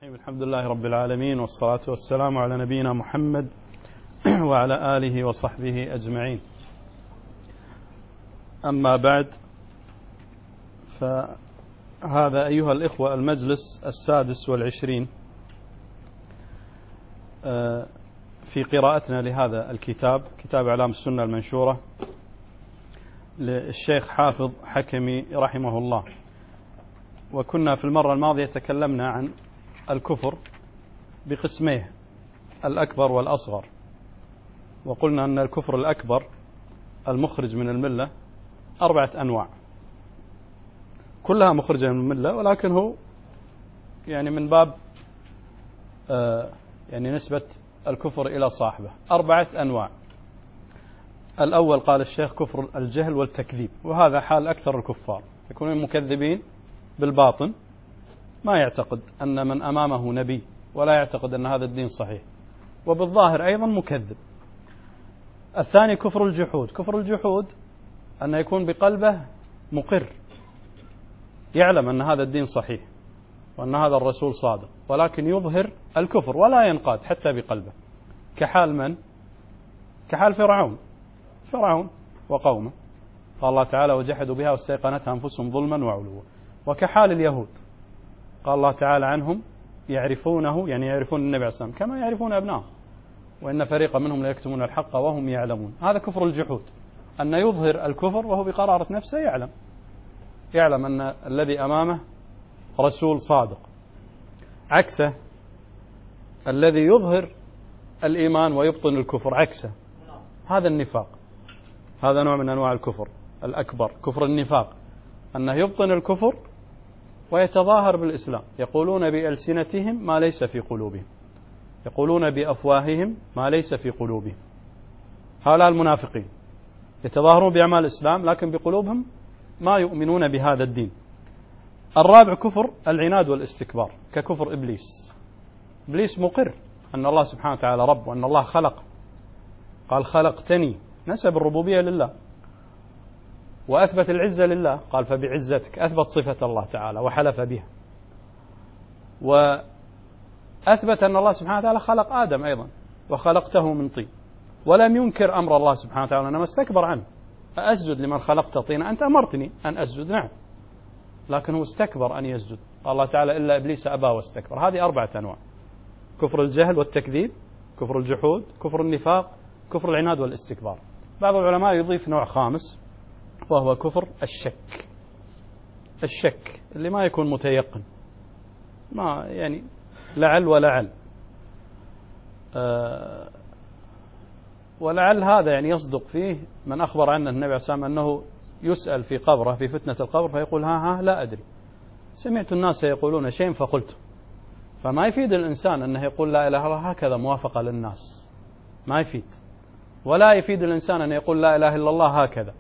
الحمد لله رب العالمين، والصلاة والسلام على نبينا محمد وعلى آله وصحبه أجمعين. أما بعد، فهذا أيها الإخوة المجلس 26 في قراءتنا لهذا الكتاب، كتاب إعلام السنة المنشورة للشيخ حافظ حكمي رحمه الله. وكنا في المرة الماضية تكلمنا عن الكفر بقسميه، الأكبر والأصغر، وقلنا أن الكفر الأكبر المخرج من الملة 4 أنواع، كلها مخرجة من الملة، ولكن هو يعني من باب يعني نسبة الكفر إلى صاحبه 4 أنواع. الأول قال الشيخ كفر الجهل والتكذيب، وهذا حال أكثر الكفار، يكونون مكذبين بالباطن، ما يعتقد أن من أمامه نبي، ولا يعتقد أن هذا الدين صحيح، وبالظاهر أيضا مكذب. الثاني كفر الجحود، كفر الجحود أن يكون بقلبه مقر، يعلم أن هذا الدين صحيح وأن هذا الرسول صادق، ولكن يظهر الكفر ولا ينقاد حتى بقلبه، كحال من؟ كحال فرعون وقومه، قال الله تعالى وجحدوا بها واستيقنتها أنفسهم ظلما وعلوا. وكحال اليهود، قال الله تعالى عنهم يعرفونه، يعني يعرفون النبي عليه الصلاة والسلام كما يعرفون أبنائهم، وإن فريقا منهم ليكتمون الحق وهم يعلمون. هذا كفر الجحود، أن يظهر الكفر وهو بقرارة نفسه يعلم أن الذي أمامه رسول صادق. عكسه الذي يظهر الإيمان ويبطن الكفر، عكسه هذا النفاق، هذا نوع من أنواع الكفر الأكبر، كفر النفاق، أنه يبطن الكفر ويتظاهر بالإسلام، يقولون بألسنتهم ما ليس في قلوبهم، يقولون بأفواههم ما ليس في قلوبهم. هؤلاء المنافقين يتظاهرون بأعمال الإسلام، لكن بقلوبهم ما يؤمنون بهذا الدين. الرابع كفر العناد والاستكبار، ككفر إبليس. إبليس مقر أن الله سبحانه وتعالى رب، وأن الله خلق، قال خلقتني، نسب الربوبية لله، وأثبت العزة لله، قال فبعزتك، أثبت صفة الله تعالى وحلف بها، وأثبت أن الله سبحانه وتعالى خلق آدم أيضا وخلقته من طين، ولم ينكر أمر الله سبحانه وتعالى، إنما استكبر عنه، أسجد لمن خلقت طينا، أنت أمرتني أن أسجد، نعم، لكن هو استكبر أن يسجد، قال الله تعالى إلا إبليس أبى واستكبر. هذه 4 أنواع: كفر الجهل والتكذيب، كفر الجحود، كفر النفاق، كفر العناد والاستكبار. بعض العلماء يضيف نوع خامس، وهو كفر الشك اللي ما يكون متيقن، ما يعني لعل ولعل هذا يعني يصدق فيه من أخبر عنه النبي عليه الصلاة والسلام أنه يسأل في قبره في فتنة القبر فيقول ها لا أدري، سمعت الناس يقولون شيء فقلت. فما يفيد الإنسان أنه يقول لا إله إلا الله هكذا موافقة للناس، ما يفيد. ولا يفيد الإنسان أن يقول لا إله إلا الله هكذا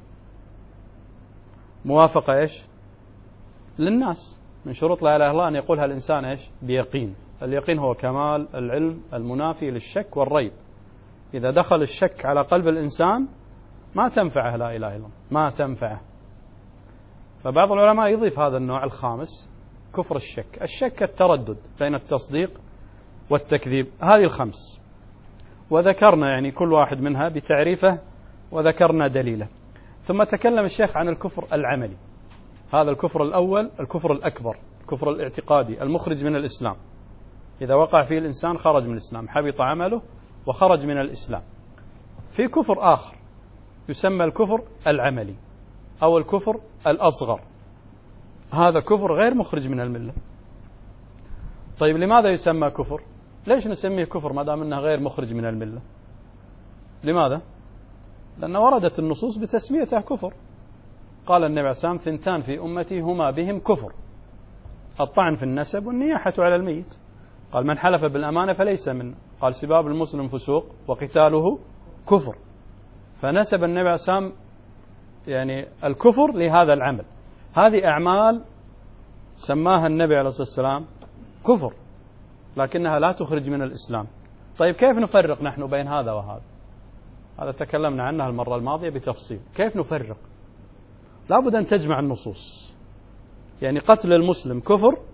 موافقة إيش للناس. من شروط لا إله إلا الله أن يقولها الإنسان إيش بيقين. اليقين هو كمال العلم المنافي للشك والريب. إذا دخل الشك على قلب الإنسان ما تنفعه لا إله إلا الله، ما تنفعه. فبعض العلماء يضيف هذا النوع الخامس، كفر الشك التردد بين التصديق والتكذيب. هذه 5، وذكرنا يعني كل واحد منها بتعريفه وذكرنا دليله. ثم تكلم الشيخ عن الكفر العملي. هذا الكفر الأول الكفر الأكبر، الكفر الاعتقادي المخرج من الإسلام، إذا وقع فيه الإنسان خرج من الإسلام، حبط عمله وخرج من الإسلام. في كفر آخر يسمى الكفر العملي أو الكفر الأصغر، هذا كفر غير مخرج من الملة. طيب لماذا يسمى كفر؟ ليش نسميه كفر ما دام أنه غير مخرج من الملة؟ لماذا؟ لأن وردت النصوص بتسميته كفر. قال النبي عليه الصلاة والسلام 2 في أمتي هما بهم كفر، الطعن في النسب والنياحة على الميت. قال من حلف بالأمانة فليس منا، قال سباب المسلم فسوق وقتاله كفر. فنسب النبي عليه الصلاة والسلام يعني الكفر لهذا العمل. هذه أعمال سماها النبي عليه الصلاة والسلام كفر، لكنها لا تخرج من الإسلام. طيب كيف نفرق نحن بين هذا وهذا؟ هذا تكلمنا عنها المرة الماضية بتفصيل. كيف نفرق؟ لابد أن تجمع النصوص. يعني قتل المسلم كفر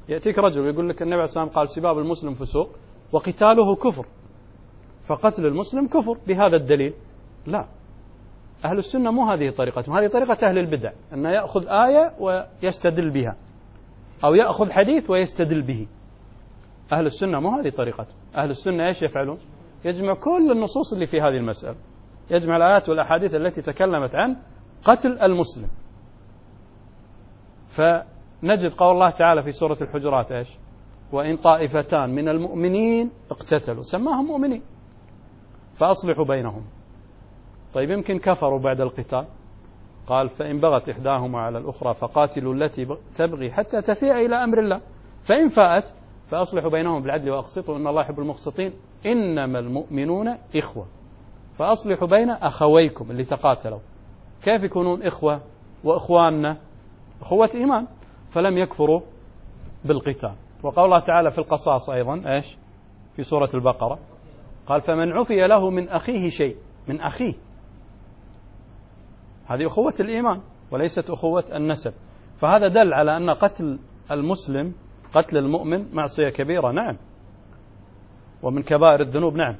يأتيك رجل ويقول لك النبي عليه الصلاة والسلام قال سباب المسلم فسوق وقتاله كفر، فقتل المسلم كفر بهذا الدليل. لا، أهل السنة مو هذه طريقتهم، هذه طريقة أهل البدع، أنه يأخذ آية ويستدل بها أو يأخذ حديث ويستدل به. أهل السنة مو هذه طريقتهم. أهل السنة إيش يفعلون؟ يجمع كل النصوص اللي في هذه المسألة، يجمع الآيات والأحاديث التي تكلمت عن قتل المسلم. فنجد قول الله تعالى في سورة الحجرات إيش؟ وإن طائفتان من المؤمنين اقتتلوا، سماهم مؤمنين، فأصلحوا بينهم. طيب يمكن كفروا بعد القتال، قال فإن بغت إحداهما على الأخرى فقاتلوا التي تبغي حتى تفيء إلى أمر الله فإن فاءت فأصلحوا بينهم بالعدل وأقسطوا إن الله يحب المقسطين إنما المؤمنون إخوة فأصلحوا بين أخويكم اللي تقاتلوا. كيف يكونون إخوة وإخواننا؟ أخوة إيمان، فلم يكفروا بالقتال. وقال الله تعالى في القصاص أيضا إيش في سورة البقرة؟ قال فمن عفي له من أخيه شيء، من أخيه، هذه أخوة الإيمان وليست أخوة النسب. فهذا دل على أن قتل المسلم، قتل المؤمن معصية كبيرة، نعم، ومن كبائر الذنوب، نعم.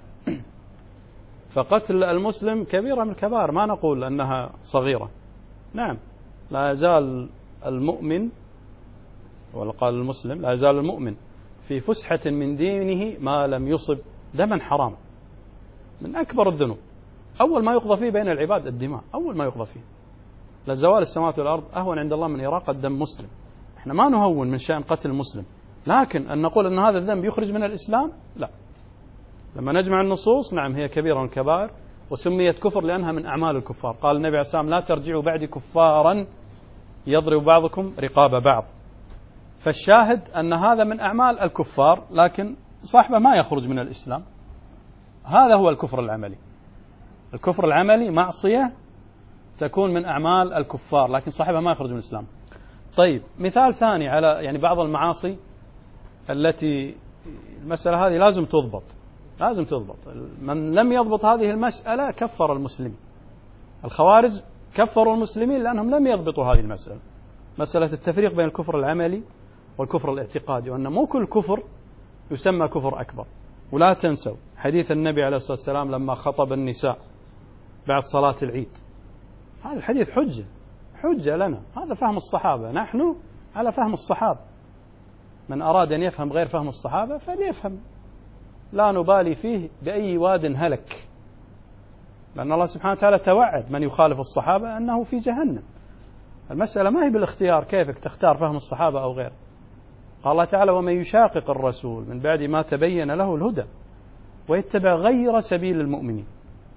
فقتل المسلم كبيرة من الكبائر، ما نقول أنها صغيرة، نعم. لا يزال المؤمن، ولا قال المسلم، لا يزال المؤمن في فسحة من دينه ما لم يصب دما حرام، من أكبر الذنوب. أول ما يقضى فيه بين العباد الدماء، أول ما يقضى فيه. لزوال السماوات والأرض أهون عند الله من إراقة دم مسلم. إحنا ما نهون من شأن قتل المسلم، لكن أن نقول أن هذا الذنب يخرج من الإسلام، لا. لما نجمع النصوص، نعم هي كبيرة من الكبائر، وسميت كفر لأنها من أعمال الكفار. قال النبي عليه الصلاة والسلام لا ترجعوا بعد كفارا يضرب بعضكم رقاب بعض. فالشاهد أن هذا من أعمال الكفار، لكن صاحبه ما يخرج من الإسلام. هذا هو الكفر العملي. الكفر العملي معصية تكون من أعمال الكفار، لكن صاحبها ما يخرج من الإسلام. طيب مثال ثاني على يعني بعض المعاصي التي المسألة هذه لازم تضبط، لازم تضبط. من لم يضبط هذه المسألة كفر المسلمين. الخوارج كفروا المسلمين لأنهم لم يضبطوا هذه المسألة، مسألة التفريق بين الكفر العملي والكفر الاعتقادي، وأن مو كل كفر يسمى كفر أكبر. ولا تنسوا حديث النبي عليه الصلاة والسلام لما خطب النساء بعد صلاة العيد، هذا الحديث حجة لنا، هذا فهم الصحابة، نحن على فهم الصحابة. من أراد أن يفهم غير فهم الصحابة فليفهم، لا نبالي فيه بأي واد هلك، لأن الله سبحانه وتعالى توعد من يخالف الصحابة أنه في جهنم. المسألة ما هي بالاختيار، كيفك تختار فهم الصحابة أو غير. قال الله تعالى ومن يشاقق الرسول من بعد ما تبين له الهدى ويتبع غير سبيل المؤمنين،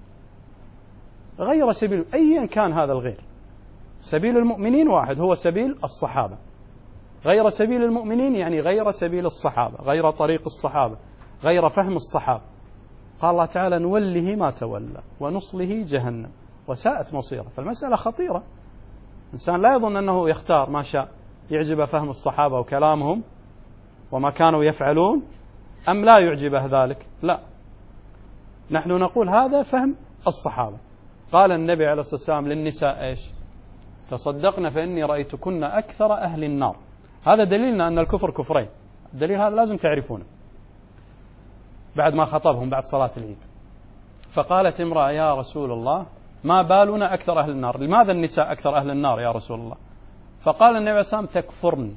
غير سبيل أيا كان هذا الغير. سبيل المؤمنين واحد هو سبيل الصحابة، غير سبيل المؤمنين يعني غير سبيل الصحابة، غير طريق الصحابة، غير فهم الصحابة. قال الله تعالى نوله ما تولى ونصله جهنم وساءت مصيره. فالمسألة خطيرة، إنسان لا يظن أنه يختار ما شاء، يعجب فهم الصحابة وكلامهم وما كانوا يفعلون أم لا يعجبه ذلك، لا. نحن نقول هذا فهم الصحابة. قال النبي عليه الصلاة والسلام للنساء إيش؟ تصدقن فإني رأيتكن أكثر أهل النار. هذا دليلنا أن الكفر كفرين، الدليل هذا لازم تعرفونه. بعد ما خطبهم بعد صلاة العيد، فقالت امرأة يا رسول الله ما بالنا أكثر أهل النار، لماذا النساء أكثر أهل النار يا رسول الله؟ فقال النبي عليه الصلاة والسلام تكفرن،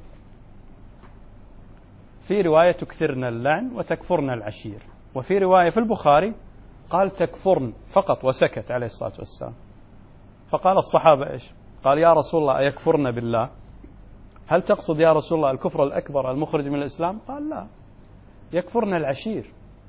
في رواية تكثرن اللعن وتكفرن العشير، وفي رواية في البخاري قال تكفرن فقط وسكت عليه الصلاة والسلام. فقال الصحابة إيش؟ قال يا رسول الله أيكفرن بالله؟ هل تقصد يا رسول الله الكفر الأكبر المخرج من الإسلام؟ قال لا، يكفرن العشير.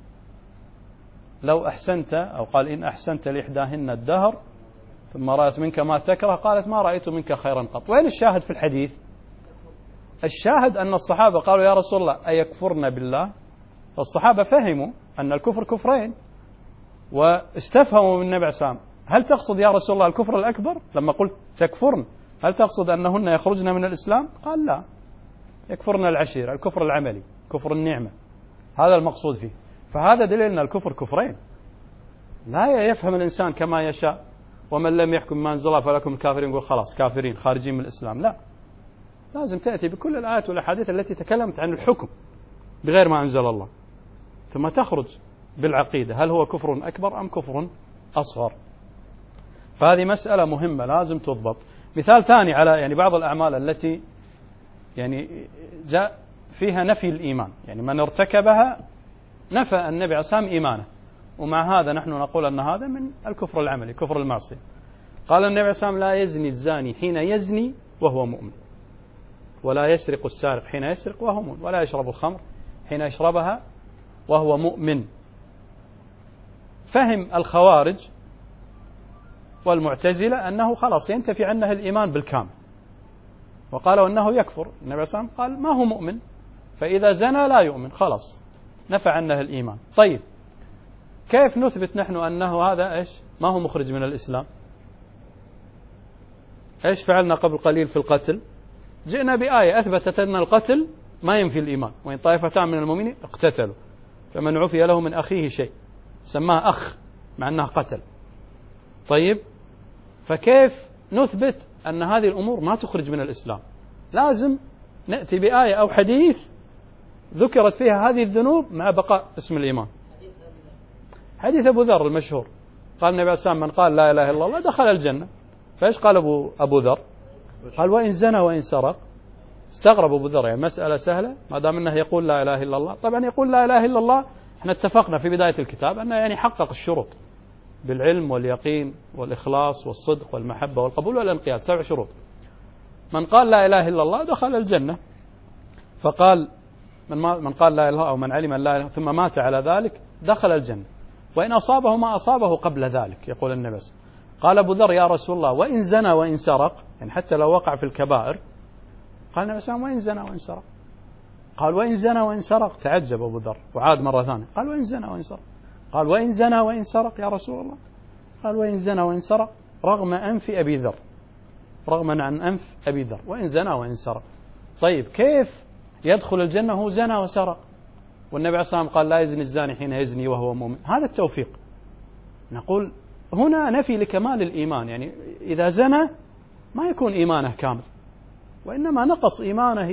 لو أحسنت، أو قال إن أحسنت لإحداهن الدهر ثم رأت منك ما تكره قالت ما رأيت منك خيرا قط. وين الشاهد في الحديث؟ الشاهد أن الصحابة قالوا يا رسول الله أيكفرن بالله؟ فالصحابة فهموا أن الكفر كفرين، واستفهموا من النبي صلى الله عليه وسلم هل تقصد يا رسول الله الكفر الأكبر؟ لما قلت تكفرن هل تقصد أنهن يخرجن من الإسلام؟ قال لا، يكفرن العشير، الكفر العملي، كفر النعمة، هذا المقصود فيه. فهذا دليل أن الكفر كفرين، لا يفهم الإنسان كما يشاء، ومن لم يحكم ما أنزل الله فلكم الكافرين، يقول خلاص كافرين خارجين من الإسلام. لا، لازم تأتي بكل الآيات والأحاديث التي تكلمت عن الحكم بغير ما أنزل الله، ثم تخرج بالعقيدة هل هو كفر أكبر أم كفر أصغر. فهذه مسألة مهمة لازم تضبط. مثال ثاني على يعني بعض الأعمال التي يعني جاء فيها نفي الإيمان، يعني من ارتكبها نفى النبي عليه الصلاة والسلام إيمانه، ومع هذا نحن نقول أن هذا من الكفر العملي، كفر المعصية. قال النبي عليه الصلاة والسلام لا يزني الزاني حين يزني وهو مؤمن، ولا يسرق السارق حين يسرق وهو مؤمن، ولا يشرب الخمر حين يشربها وهو مؤمن. فهم الخوارج والمعتزلة أنه خلاص ينتفي عنه الإيمان بالكامل، وقالوا أنه يكفر. النبي عليه الصلاة والسلام قال ما هو مؤمن، فإذا زنى لا يؤمن، خلاص نفى عنه الإيمان. طيب كيف نثبت نحن أنه هذا إيش ما هو مخرج من الإسلام؟ إيش فعلنا قبل قليل في القتل؟ جئنا بآية أثبتت أن القتل ما ينفي الإيمان، وإن طائفتان من المؤمنين اقتتلوا فمن عفي له من أخيه شيء، سماه أخ مع أنه قتل. طيب فكيف نثبت أن هذه الأمور ما تخرج من الإسلام؟ لازم نأتي بآية أو حديث ذكرت فيها هذه الذنوب مع بقاء اسم الإيمان. حديث أبو ذر المشهور، قال النبي عليه الصلاة والسلام من قال لا إله إلا الله دخل الجنة. فإيش قال أبو ذر؟ قال وإن زنى وإن سرق. استغرب أبو ذر، يعني مسألة سهلة ما دام أنه يقول لا إله إلا الله. طبعا يقول لا إله إلا الله احنا اتفقنا في بداية الكتاب أنه يعني حقق الشروط بالعلم واليقين والإخلاص والصدق والمحبة والقبول والانقياد، 7 شروط. من قال لا إله إلا الله دخل الجنة. فقال من قال لا إله أو من علم لا إله ثم مات على ذلك دخل الجنة، وإن أصابه ما أصابه قبل ذلك. يقول النبي. قال أبو ذر يا رسول الله وإن زنى وإن سرق، يعني حتى لو وقع في الكبائر. قال النبي صلى الله عليه وسلم وإن زنى وإن سرق. قال وإن زنى وإن سرق. تعجب أبو ذر وعاد مرة ثانية، قال وإن زنى وإن سرق. قال وإن زنى وإن سرق يا رسول الله. قال وإن زنى وإن سرق رغم أنف أبي ذر، رغما عن أنف أبي ذر، وإن زنى وإن سرق. طيب كيف يدخل الجنة هو زنى وسرق والنبي عليه الصلاة والسلام قال لا يزني الزاني حين يزني وهو مؤمن؟ هذا التوفيق. نقول هنا نفي لكمال الإيمان، يعني إذا زنى ما يكون إيمانه كامل، وإنما نقص إيمانه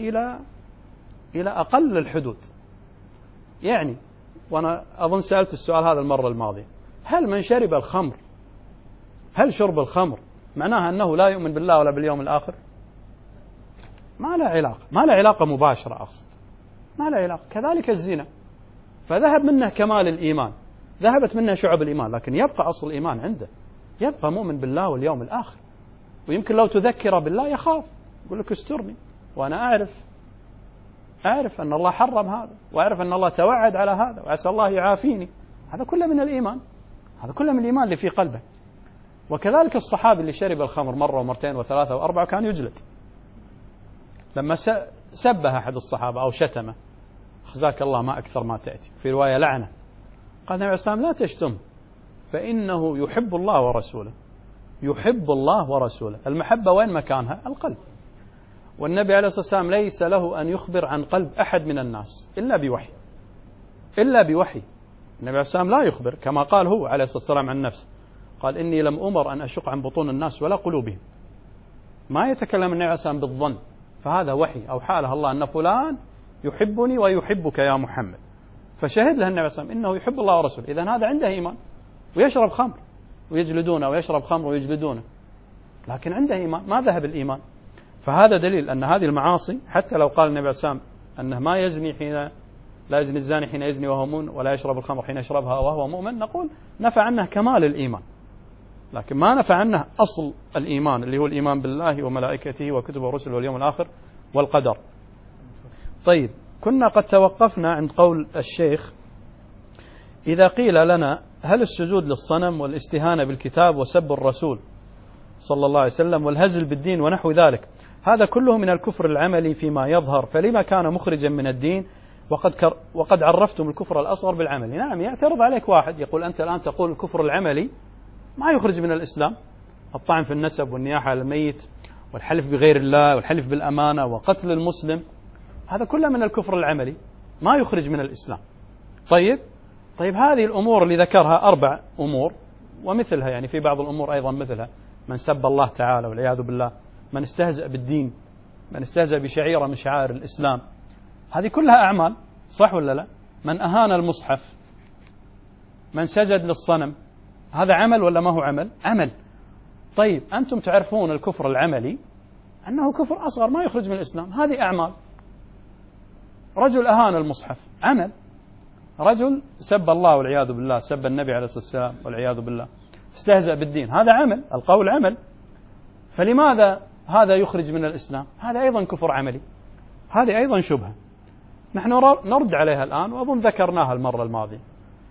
إلى أقل الحدود. يعني وأنا أظن سألت السؤال هذا المرة الماضية، هل من شرب الخمر، هل شرب الخمر معناها أنه لا يؤمن بالله ولا باليوم الآخر؟ ما له علاقة، ما له علاقة مباشرة، أقصد ما له علاقة. كذلك الزنا، فذهب منه كمال الإيمان، ذهبت منه شعب الإيمان، لكن يبقى أصل الإيمان عنده، يبقى مؤمن بالله واليوم الآخر. ويمكن لو تذكر بالله يخاف، يقول لك استرني، وأنا أعرف أن الله حرم هذا، وأعرف أن الله توعد على هذا، وعسى الله يعافيني. هذا كله من الإيمان، هذا كله من الإيمان اللي في قلبه. وكذلك الصحابي اللي شرب الخمر مرة ومرتين وثلاثة وأربعة كان يجلد. لما سبه أحد الصحابة أو شتمه، خزاك الله ما أكثر ما تأتي، في رواية لعنة، قال النبي عليه الصلاة والسلام لا تشتم فإنه يحب الله ورسوله. يحب الله ورسوله، المحبة وين مكانها؟ القلب. والنبي عليه الصلاة والسلام ليس له أن يخبر عن قلب أحد من الناس إلا بوحي، إلا بوحي. النبي عليه الصلاة والسلام لا يخبر، كما قال هو عليه الصلاة والسلام عن نفسه، قال إني لم أمر أن أشق عن بطون الناس ولا قلوبهم. ما يتكلم النبي عليه الصلاة والسلام بالظن، فهذا وحي أو حاله الله أن فلان يحبني ويحبك يا محمد، فشهد له النبي عليه الصلاة والسلام إنه يحب الله ورسوله. إذن هذا عنده إيمان، ويشرب خمر ويجلدونه، ويشرب خمر ويجلدونه، لكن عنده إيمان، ما ذهب الإيمان. فهذا دليل أن هذه المعاصي، حتى لو قال النبي عليه الصلاة والسلام أنه ما يزني حين لا يزني الزاني حين يزني وهو مؤمن، ولا يشرب الخمر حين يشربها وهو مؤمن، نقول نفى عنه كمال الإيمان، لكن ما نفى عنه أصل الإيمان اللي هو الإيمان بالله وملائكته وكتبه ورسله واليوم الآخر والقدر. طيب كنا قد توقفنا عند قول الشيخ إذا قيل لنا هل السجود للصنم والاستهانة بالكتاب وسب الرسول صلى الله عليه وسلم والهزل بالدين ونحو ذلك هذا كله من الكفر العملي فيما يظهر، فلما كان مخرجا من الدين وقد عرفتم الكفر الأصغر بالعمل؟ نعم، يعترض عليك واحد يقول أنت الآن تقول الكفر العملي ما يخرج من الإسلام، الطعن في النسب والنياحة على الميت والحلف بغير الله والحلف بالأمانة وقتل المسلم، هذا كله من الكفر العملي ما يخرج من الإسلام. طيب هذه الأمور اللي ذكرها 4 أمور ومثلها، يعني في بعض الأمور أيضا مثلها، من سب الله تعالى والعياذ بالله، من استهزأ بالدين من استهزأ بشعيرة من شعائر الإسلام، هذه كلها أعمال، صح ولا لا؟ من أهان المصحف، من سجد للصنم، هذا عمل ولا ما هو عمل؟ عمل. طيب أنتم تعرفون الكفر العملي أنه كفر أصغر ما يخرج من الإسلام، هذه أعمال. رجل أهان المصحف عمل، رجل سب الله والعياذ بالله، سب النبي عليه الصلاة والسلام والعياذ بالله، استهزأ بالدين، هذا عمل، القول عمل. فلماذا هذا يخرج من الإسلام؟ هذا أيضا كفر عملي، هذه أيضا شبهة نحن نرد عليها الآن، وأظن ذكرناها المرة الماضية،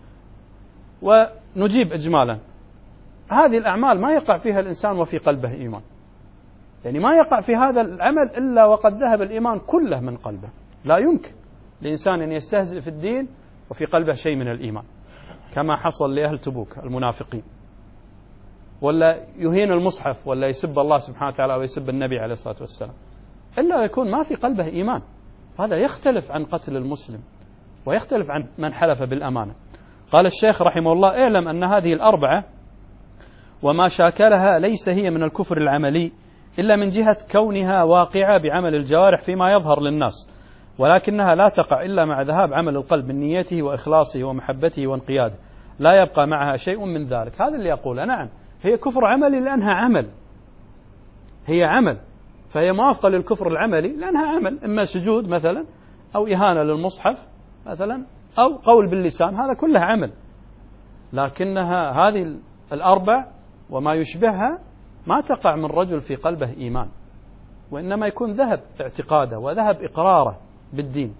ونجيب إجمالا. هذه الأعمال ما يقع فيها الإنسان وفي قلبه إيمان، يعني ما يقع في هذا العمل إلا وقد ذهب الإيمان كله من قلبه. لا يمكن لإنسان أن يستهزئ في الدين وفي قلبه شيء من الإيمان، كما حصل لأهل تبوك المنافقين، ولا يهين المصحف، ولا يسب الله سبحانه وتعالى أو يسب النبي عليه الصلاة والسلام، إلا يكون ما في قلبه إيمان. هذا يختلف عن قتل المسلم، ويختلف عن من حلف بالأمانة. قال الشيخ رحمه الله: اعلم أن هذه الأربعة وما شاكلها ليس هي من الكفر العملي إلا من جهة كونها واقعة بعمل الجوارح فيما يظهر للناس، ولكنها لا تقع إلا مع ذهاب عمل القلب من نيته وإخلاصه ومحبته وانقياده، لا يبقى معها شيء من ذلك. هذا اللي يقول نعم هي كفر عملي لأنها عمل، هي عمل، فهي موافقة للكفر العملي لأنها عمل، إما سجود مثلا أو إهانة للمصحف مثلا أو قول باللسان، هذا كله عمل. لكنها هذه الأربع وما يشبهها ما تقع من رجل في قلبه إيمان، وإنما يكون ذهب اعتقاده وذهب إقراره بالدين،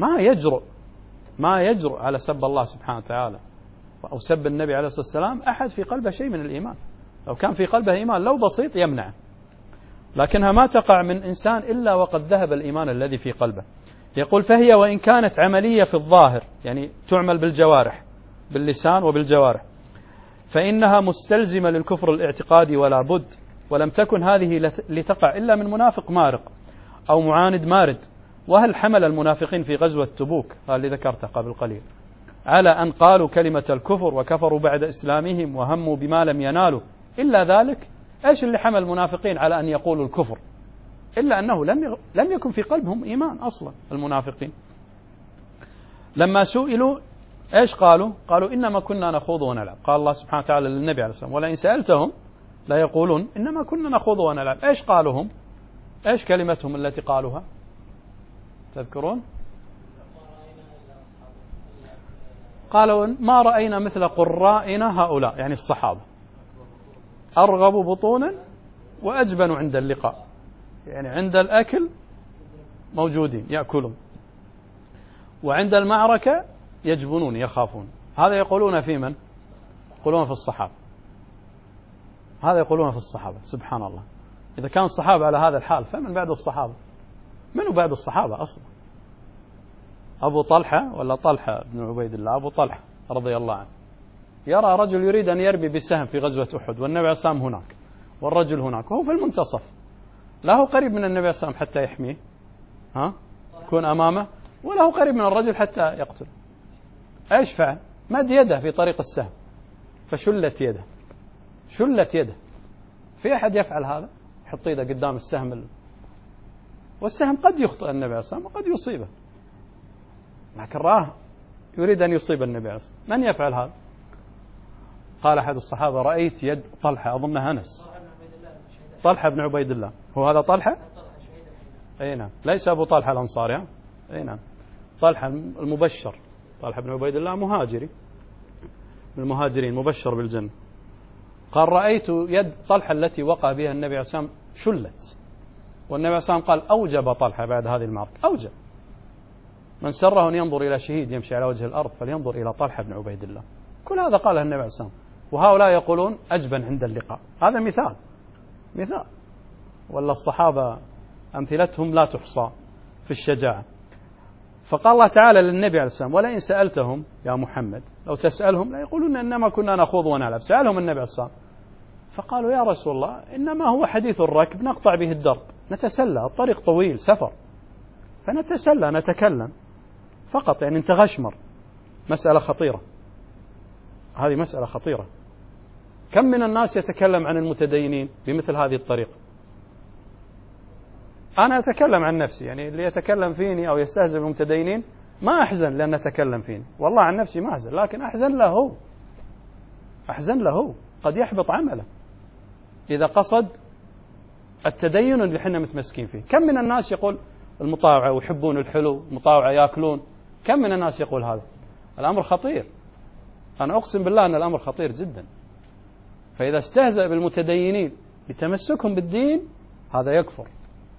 ما يجرؤ على سب الله سبحانه وتعالى أو سب النبي عليه الصلاة والسلام أحد في قلبه شيء من الإيمان. لو كان في قلبه إيمان لو بسيط يمنع، لكنها ما تقع من إنسان إلا وقد ذهب الإيمان الذي في قلبه. يقول: فهي وإن كانت عملية في الظاهر، يعني تعمل بالجوارح، باللسان وبالجوارح، فإنها مستلزمة للكفر الاعتقادي ولا بد، ولم تكن هذه لتقع إلا من منافق مارق أو معاند مارد. وهل حمل المنافقين في غزوة تبوك، هذا اللي ذكرته قبل قليل، على أن قالوا كلمة الكفر وكفروا بعد إسلامهم وهموا بما لم ينالوا إلا ذلك؟ إيش اللي حمل المنافقين على أن يقولوا الكفر؟ إلا أنه لم يكن في قلبهم إيمان أصلا. المنافقين لما سئلوا إيش قالوا؟ قالوا: إنما كنا نخوض ونلعب. قال الله سبحانه وتعالى للنبي عليه الصلاة والسلام: ولئن سألتهم لا يقولون إنما كنا نخوض ونلعب. إيش قالوا هم؟ إيش كلمتهم التي قالوها؟ تذكرون؟ قالوا: ما رأينا مثل قرائنا هؤلاء، يعني الصحابة، أرغب بطونا وأجبن عند اللقاء، يعني عند الأكل موجودين يأكلون، وعند المعركة يجبنون يخافون. هذا يقولون في من؟ يقولون في الصحابة. هذا يقولون في الصحابة. سبحان الله، إذا كان الصحابة على هذا الحال فمن بعد الصحابة؟ منو بعد الصحابة أصلا؟ أبو طلحة ولا طلحة بن عبيد الله؟ أبو طلحة رضي الله عنه يرى رجل يريد أن يرمي بسهم في غزوة أحد، والنبي عليه الصلاة والسلام هناك والرجل هناك، وهو في المنتصف، لا هو قريب من النبي عليه الصلاة والسلام حتى يحميه، يكون أمامه، ولا هو قريب من الرجل حتى يقتل. إيش فعل؟ مد يده في طريق السهم فشلت يده، شلت يده. في أحد يفعل هذا؟ يحط يده قدام السهم والسهم قد يخطئ النبي عليه الصلاة والسلام وقد يصيبه، لكن راه يريد أن يصيب النبي عليه الصلاة والسلام. من يفعل هذا؟ قال أحد الصحابة: رأيت يد طلحة، أظنها أنس، طلحة بن عبيد الله. هو هذا طلحة؟ أي نعم، ليس أبو طلحة الأنصاري. أي نعم، طلحة المبشر، طلحة بن عبيد الله مهاجري من المهاجرين مبشر بالجنة. قال: رأيت يد طلحة التي وقع بها النبي عليه الصلاة والسلام شلت، والنبي عليه الصلاة والسلام قال: أوجب طلحة بعد هذه المعركة، أوجب. من سره أن ينظر إلى شهيد يمشي على وجه الأرض فلينظر إلى طلحة بن عبيد الله. كل هذا قاله النبي عليه الصلاة والسلام، وهؤلاء يقولون أجبن عند اللقاء. هذا مثال، ولا الصحابة أمثلتهم لا تحصى في الشجاعة. فقال الله تعالى للنبي عليه السلام: ولئن سألتهم يا محمد، لو تسألهم لا يقولون إنما كنا نخوض ونلعب. سألهم النبي عليه السلام فقالوا: يا رسول الله، إنما هو حديث الركب نقطع به الدرب، نتسلى، الطريق طويل سفر، فنتسلى نتكلم فقط، يعني نتغشمر. مسألة خطيرة، هذه مسألة خطيرة. كم من الناس يتكلم عن المتدينين بمثل هذه الطريقة؟ أنا أتكلم عن نفسي، يعني اللي يتكلم فيني أو يستهزئ بالمتدينين ما أحزن لأن أتكلم فيني، والله عن نفسي ما أحزن، لكن أحزن له قد يحبط عمله إذا قصد التدين اللي احنا متمسكين فيه. كم من الناس يقول المطاوعة ويحبون الحلو، المطاوعة يأكلون، كم من الناس يقول هذا؟ الأمر خطير، أنا أقسم بالله أن الأمر خطير جدا. فإذا استهزأ بالمتدينين بتمسكهم بالدين هذا يكفر.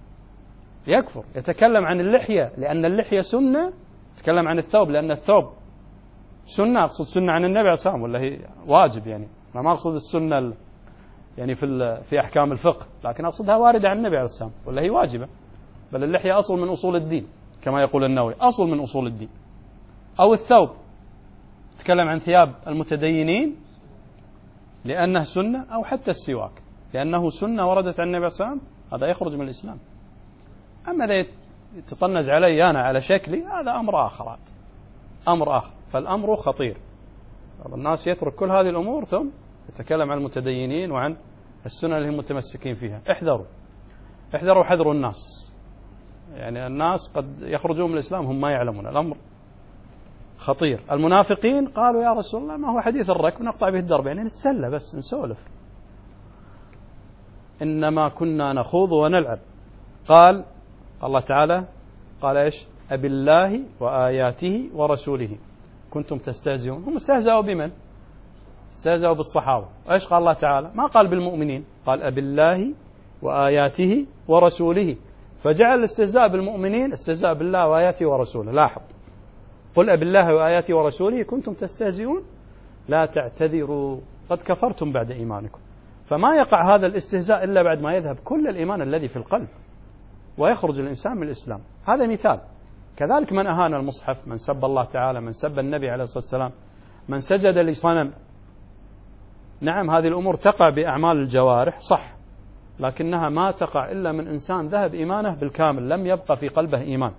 يتكلم عن اللحية لأن اللحية سنة، يتكلم عن الثوب لأن الثوب سنة، أقصد سنة عن النبي عليه الصلاة والسلام ولا هي واجب، يعني أنا ما أقصد السنة يعني في أحكام الفقه، لكن أقصدها واردة عن النبي عليه الصلاة والسلام ولا هي واجبة، بل اللحية أصل من أصول الدين كما يقول النووي، أصل من أصول الدين. أو الثوب، تكلم عن ثياب المتدينين لأنه سنة، أو حتى السواك لأنه سنة وردت عن النبي صلى الله عليه وسلم، هذا يخرج من الإسلام. أما إذا يتطنز علي أنا على شكلي هذا أمر آخر. فالأمر خطير. بعض الناس يترك كل هذه الأمور ثم يتكلم عن المتدينين وعن السنة اللي هم متمسكين فيها. احذروا حذر الناس، يعني الناس قد يخرجون من الإسلام هم ما يعلمون، الأمر خطير. المنافقين قالوا يا رسول الله ما هو حديث الركب نقطع به الدرب، يعني نتسلى بس نسولف، إنما كنا نخوض ونلعب. قال الله تعالى قال إيش؟ أبالله وآياته ورسوله كنتم تستهزئون. هم استهزأوا بمن؟ استهزأوا بالصحابة. إيش قال الله تعالى؟ ما قال بالمؤمنين، قال أبالله وآياته ورسوله، فجعل الاستهزاء بالمؤمنين استهزاء بالله وآياته ورسوله. لاحظ، قل أبالله وآياته ورسوله كنتم تستهزئون لا تعتذروا قد كفرتم بعد إيمانكم. فما يقع هذا الاستهزاء إلا بعد ما يذهب كل الإيمان الذي في القلب ويخرج الإنسان من الإسلام. هذا مثال. كذلك من أهان المصحف، من سب الله تعالى، من سب النبي عليه الصلاة والسلام، من سجد لصنم. نعم هذه الأمور تقع بأعمال الجوارح صح، لكنها ما تقع إلا من إنسان ذهب إيمانه بالكامل، لم يبقى في قلبه إيمان.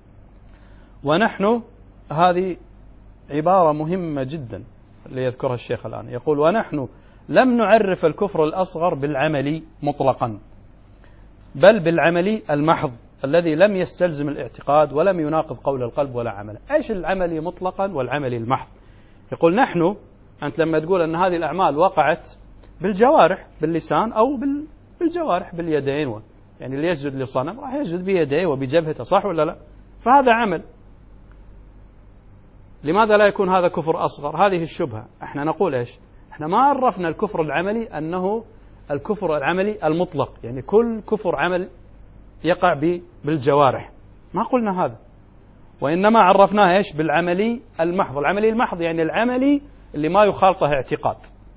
ونحن، هذه عبارة مهمة جدا اللي يذكرها الشيخ الآن، يقول ونحن لم نعرف الكفر الأصغر بالعملي مطلقا، بل بالعملي المحض الذي لم يستلزم الاعتقاد ولم يناقض قول القلب ولا عمله. ايش العملي مطلقا والعملي المحض؟ يقول نحن، أنت لما تقول أن هذه الأعمال وقعت بالجوارح باللسان أو بالجوارح باليدين، يعني اللي يسجد لصنم راح يسجد بيديه وبجبهته، صح ولا لا؟ فهذا عمل. لماذا لا يكون هذا كفر أصغر؟ هذه الشبهة. احنا نقول ايش؟ احنا ما عرفنا الكفر العملي أنه الكفر العملي المطلق، يعني كل كفر عمل يقع بالجوارح، ما قلنا هذا، وإنما عرفناه ايش؟ بالعملي المحض. العملي المحض يعني العملي اللي ما يخالطه اعتقاد.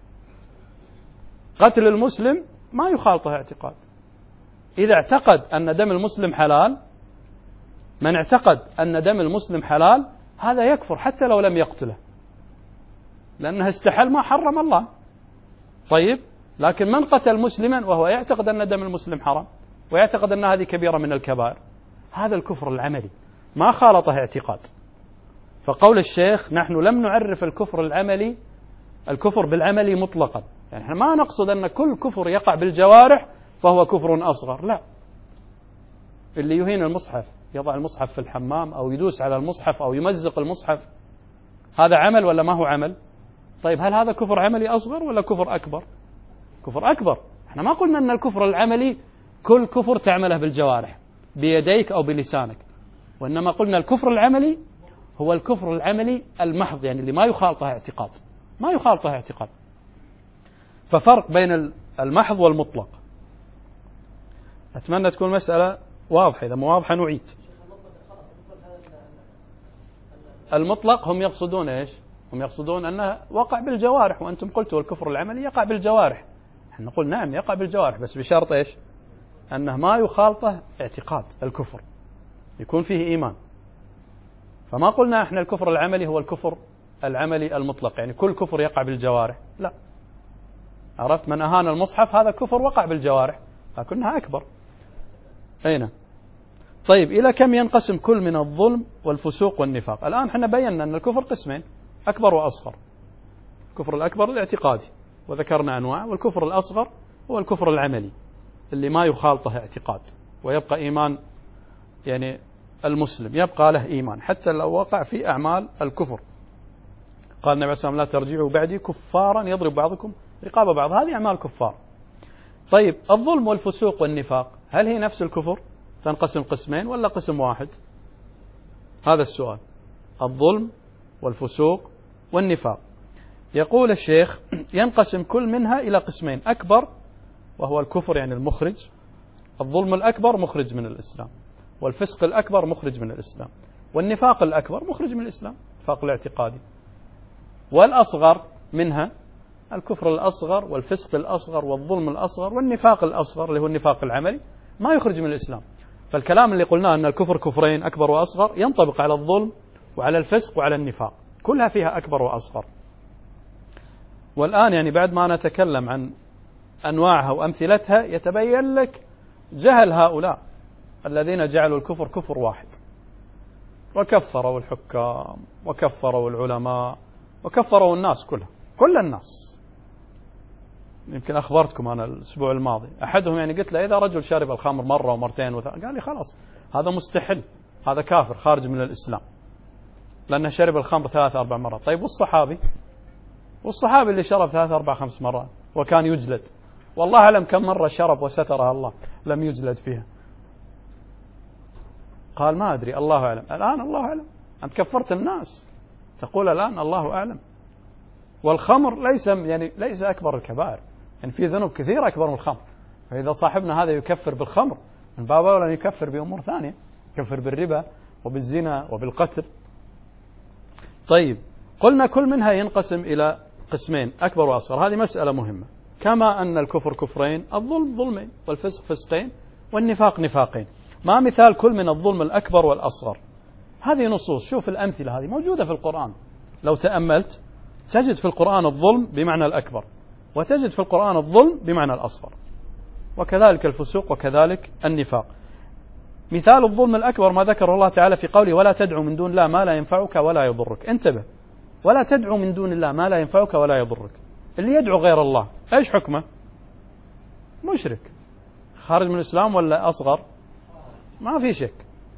قتل المسلم ما يخالطه اعتقاد. إذا اعتقد أن دم المسلم حلال، من اعتقد أن دم المسلم حلال هذا يكفر حتى لو لم يقتله، لأنه استحل ما حرم الله. طيب، لكن من قتل مسلما وهو يعتقد أن دم المسلم حرام ويعتقد أن هذه كبيرة من الكبائر، هذا الكفر العملي ما خالطه اعتقاد. فقول الشيخ نحن لم نعرف الكفر العملي الكفر بالعملي مطلقا، يعني احنا ما نقصد أن كل كفر يقع بالجوارح فهو كفر أصغر، لا. اللي يهين المصحف، يضع المصحف في الحمام أو يدوس على المصحف أو يمزق المصحف، هذا عمل ولا ما هو عمل؟ طيب هل هذا كفر عملي أصغر ولا كفر أكبر؟ كفر أكبر. احنا ما قلنا أن الكفر العملي كل كفر تعمله بالجوارح بيديك أو بلسانك، وإنما قلنا الكفر العملي هو الكفر العملي المحض، يعني اللي ما يخالطه اعتقاد، ما يخالطه اعتقاد. ففرق بين المحض والمطلق. أتمنى تكون المسألة واضحة، إذا مو واضحة نعيد. المطلق هم يقصدون إيش؟ هم يقصدون أنه وقع بالجوارح، وأنتم قلتوا الكفر العملي يقع بالجوارح. احنا نقول نعم يقع بالجوارح، بس بشرط إيش؟ أنه ما يخالطه اعتقاد الكفر، يكون فيه إيمان. فما قلنا احنا الكفر العملي هو الكفر العملي المطلق، يعني كل كفر يقع بالجوارح، لا. عرفت؟ من أهان المصحف هذا كفر وقع بالجوارح لكنها أكبر. أين؟ طيب، إلى كم ينقسم كل من الظلم والفسوق والنفاق؟ الآن احنا بينا أن الكفر قسمين، أكبر وأصغر. الكفر الأكبر الاعتقادي وذكرنا أنواع، والكفر الأصغر هو الكفر العملي اللي ما يخالطه اعتقاد. ويبقى إيمان يعني المسلم يبقى له إيمان حتى لو وقع في أعمال الكفر. قال النبي صلى الله عليه وسلم لا ترجعوا بعدي كفارا يضرب بعضكم رقاب بعض، هذه أعمال كفار. طيب الظلم والفسوق والنفاق هل هي نفس الكفر؟ تنقسم قسمين ولا قسم واحد؟ هذا السؤال. الظلم والفسوق والنفاق. يقول الشيخ ينقسم كل منها إلى قسمين: أكبر وهو الكفر يعني المخرج، الظلم الأكبر مخرج من الإسلام، والفسق الأكبر مخرج من الإسلام، والنفاق الأكبر مخرج من الإسلام النفاق الاعتقادي. والأصغر منها الكفر الأصغر والفسق الأصغر والظلم الأصغر والنفاق الأصغر اللي هو النفاق العملي ما يخرج من الإسلام. فالكلام اللي قلناه أن الكفر كفرين أكبر وأصغر ينطبق على الظلم وعلى الفسق وعلى النفاق، كلها فيها أكبر وأصغر. والآن يعني بعد ما نتكلم عن أنواعها وأمثلتها يتبين لك جهل هؤلاء الذين جعلوا الكفر كفر واحد، وكفروا الحكام وكفروا العلماء وكفروا الناس كلها، كل الناس. يمكن أخبرتكم أنا الأسبوع الماضي أحدهم يعني قلت له إذا رجل شرب الخمر مرة ومرتين قال لي خلاص هذا مستحل، هذا كافر خارج من الإسلام لأنه شرب الخمر 3-4 مرات. طيب والصحابي اللي شرب 3-4-5 مرات وكان يجلد، والله أعلم كم مرة شرب وسترها الله لم يجلد فيها. قال ما أدري الله أعلم. الآن الله أعلم، أنت كفرت الناس تقول الآن الله أعلم. والخمر ليس أكبر الكبائر، يعني في ذنوب كثيرة أكبر من الخمر. فإذا صاحبنا هذا يكفر بالخمر من باب أولى أن يكفر بأمور ثانية، يكفر بالربا وبالزنا وبالقتل. طيب قلنا كل منها ينقسم إلى قسمين: أكبر وأصغر. هذه مسألة مهمة. كما أن الكفر كفرين، الظلم ظلمين، والفسق فسقين، والنفاق نفاقين. ما مثال كل من الظلم الأكبر والأصغر؟ هذه نصوص، شوف الأمثلة هذه موجودة في القرآن، لو تأملت تجد في القرآن الظلم بمعنى الأكبر، وتجد في القرآن الظلم بمعنى الأصغر، وكذلك الفسوق وكذلك النفاق. مثال الظلم الأكبر ما ذكر الله تعالى في قوله ولا تدعو من دون الله ما لا ينفعك ولا يضرك. انتبه، ولا تدعو من دون الله ما لا ينفعك ولا يضرك. اللي يدعو غير الله ايش حكمه؟ مشرك خارج من الإسلام ولا أصغر؟ ما في شك،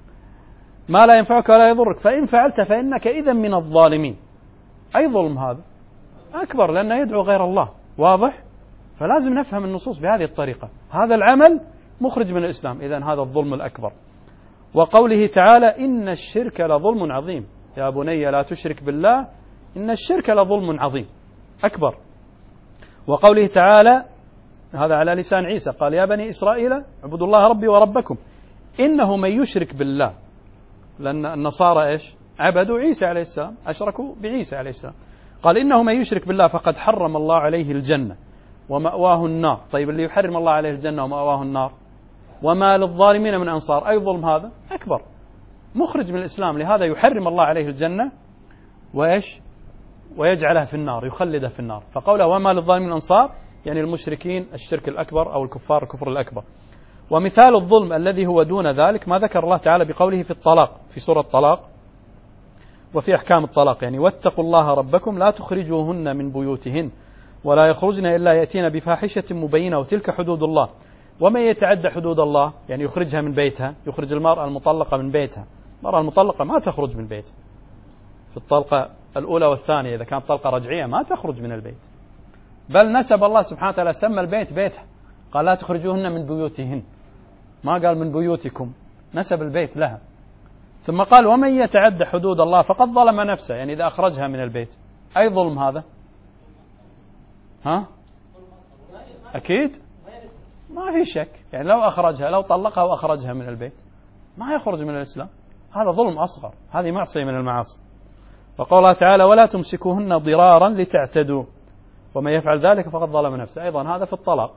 ما لا ينفعك ولا يضرك، فإن فعلت فإنك إذا من الظالمين. أي ظلم هذا؟ أكبر، لأنه يدعو غير الله. واضح؟ فلازم نفهم النصوص بهذه الطريقة. هذا العمل مخرج من الإسلام، إذن هذا الظلم الأكبر. وقوله تعالى إن الشرك لظلم عظيم، يا بني لا تشرك بالله إن الشرك لظلم عظيم أكبر. وقوله تعالى هذا على لسان عيسى قال يا بني إسرائيل اعبدوا الله ربي وربكم إنه من يشرك بالله، لأن النصارى إيش؟ عبدوا عيسى عليه السلام، أشركوا بعيسى عليه السلام. قال إنه من يشرك بالله فقد حرم الله عليه الجنة ومأواه النار. طيب اللي يحرم الله عليه الجنة ومأواه النار وما للظالمين من أنصار، أي ظلم هذا؟ أكبر، مخرج من الإسلام. لهذا يحرم الله عليه الجنة وإيش؟ ويجعله في النار، يخلده في النار. فقوله وما للظالمين من أنصار يعني المشركين الشرك الأكبر أو الكفار الكفر الأكبر. ومثال الظلم الذي هو دون ذلك ما ذكر الله تعالى بقوله في الطلاق في سورة الطلاق وفي أحكام الطلاق، يعني واتقوا الله ربكم لا تخرجوهن من بيوتهن ولا يخرجن إلا يأتين بفاحشة مبينة وتلك حدود الله ومن يتعدى حدود الله يعني يخرجها من بيتها، يخرج المرأة المطلقة من بيتها. المرأة المطلقة ما تخرج من بيتها في الطلقة الأولى والثانية، إذا كانت طلقة رجعية ما تخرج من البيت، بل نسب الله سبحانه وتعالى سمى البيت بيتها، قال لا تخرجوهن من بيوتهن، ما قال من بيوتكم، نسب البيت لها. ثم قال ومن يتعدى حدود الله فقد ظلم نفسه، يعني إذا أخرجها من البيت. أي ظلم هذا؟ ها؟ أكيد ما في شك، يعني لو أخرجها، لو طلقها وأخرجها من البيت ما يخرج من الإسلام، هذا ظلم أصغر، هذه معصية من المعاصي. وقال الله تعالى ولا تمسكوهن ضرارا لتعتدوا ومن يفعل ذلك فقد ظلم نفسه. أيضا هذا في الطلاق،